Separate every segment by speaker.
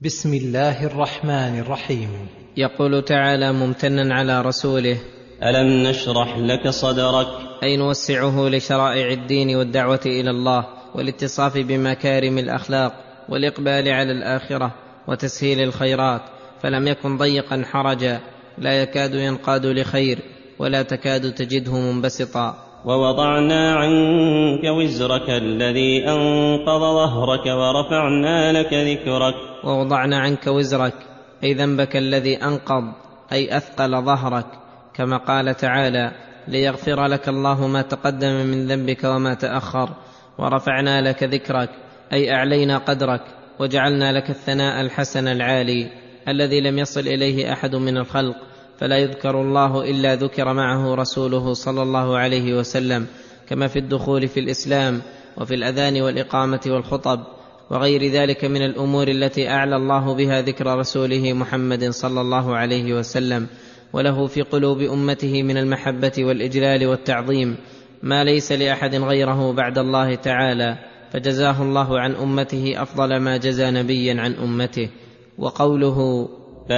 Speaker 1: بسم الله الرحمن الرحيم.
Speaker 2: يقول تعالى ممتنا على رسوله:
Speaker 3: ألم نشرح لك صدرك،
Speaker 2: أي نوسعه لشرائع الدين والدعوة إلى الله والاتصاف بمكارم الأخلاق والإقبال على الآخرة وتسهيل الخيرات، فلم يكن ضيقا حرجا لا يكاد ينقاد لخير ولا تكاد تجده منبسطا.
Speaker 3: ووضعنا عنك وزرك الذي أنقض ظهرك ورفعنا لك ذكرك.
Speaker 2: ووضعنا عنك وزرك أي ذنبك الذي أنقض أي أثقل ظهرك، كما قال تعالى: ليغفر لك الله ما تقدم من ذنبك وما تأخر. ورفعنا لك ذكرك أي أعلينا قدرك وجعلنا لك الثناء الحسن العالي الذي لم يصل إليه أحد من الخلق، فلا يذكر الله إلا ذكر معه رسوله صلى الله عليه وسلم، كما في الدخول في الإسلام وفي الأذان والإقامة والخطب وغير ذلك من الأمور التي أعلى الله بها ذكر رسوله محمد صلى الله عليه وسلم، وله في قلوب أمته من المحبة والإجلال والتعظيم ما ليس لأحد غيره بعد الله تعالى، فجزاه الله عن أمته أفضل ما جزى نبيا عن أمته. وقوله: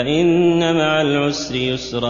Speaker 3: فإن مع العسر يسرا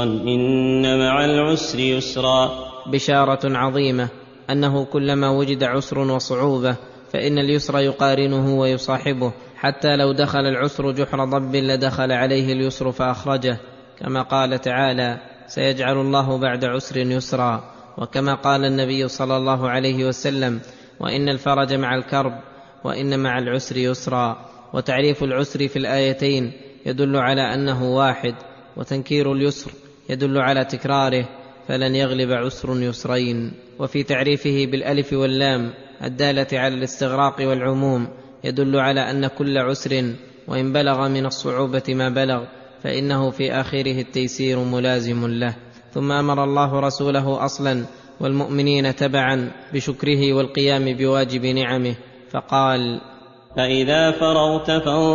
Speaker 3: إن مع العسر يسرا،
Speaker 2: بشارة عظيمة أنه كلما وجد عسر وصعوبة فإن اليسر يقارنه ويصاحبه، حتى لو دخل العسر جحر ضب لدخل عليه اليسر فأخرجه، كما قال تعالى: سيجعل الله بعد عسر يسرا. وكما قال النبي صلى الله عليه وسلم: وإن الفرج مع الكرب وإن مع العسر يسرا. وتعريف العسر في الآيتين يدل على أنه واحد، وتنكير اليسر يدل على تكراره، فلن يغلب عسر يسرين. وفي تعريفه بالألف واللام الدالة على الاستغراق والعموم يدل على أن كل عسر وإن بلغ من الصعوبة ما بلغ فإنه في آخره التيسير ملازم له. ثم أمر الله رسوله أصلا والمؤمنين تبعا بشكره والقيام بواجب نعمه، فقال:
Speaker 3: فإذا فرغت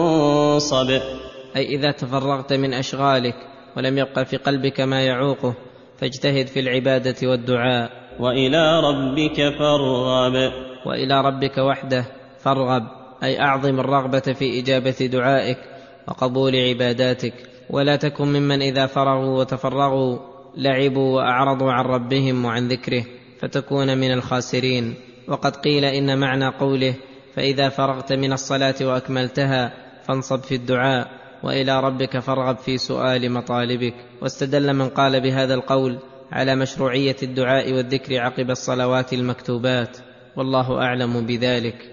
Speaker 3: فانصب،
Speaker 2: أي إذا تفرغت من أشغالك ولم يبق في قلبك ما يعوقه فاجتهد في العبادة والدعاء.
Speaker 3: وإلى ربك فارغب،
Speaker 2: وإلى ربك وحده فارغب، أي أعظم الرغبة في إجابة دعائك وقبول عباداتك، ولا تكن ممن إذا فرغوا وتفرغوا لعبوا وأعرضوا عن ربهم وعن ذكره فتكون من الخاسرين. وقد قيل إن معنى قوله: فإذا فرغت من الصلاة وأكملتها فانصب في الدعاء، وإلى ربك فارغب في سؤال مطالبك. واستدل من قال بهذا القول على مشروعية الدعاء والذكر عقب الصلوات المكتوبات، والله أعلم بذلك.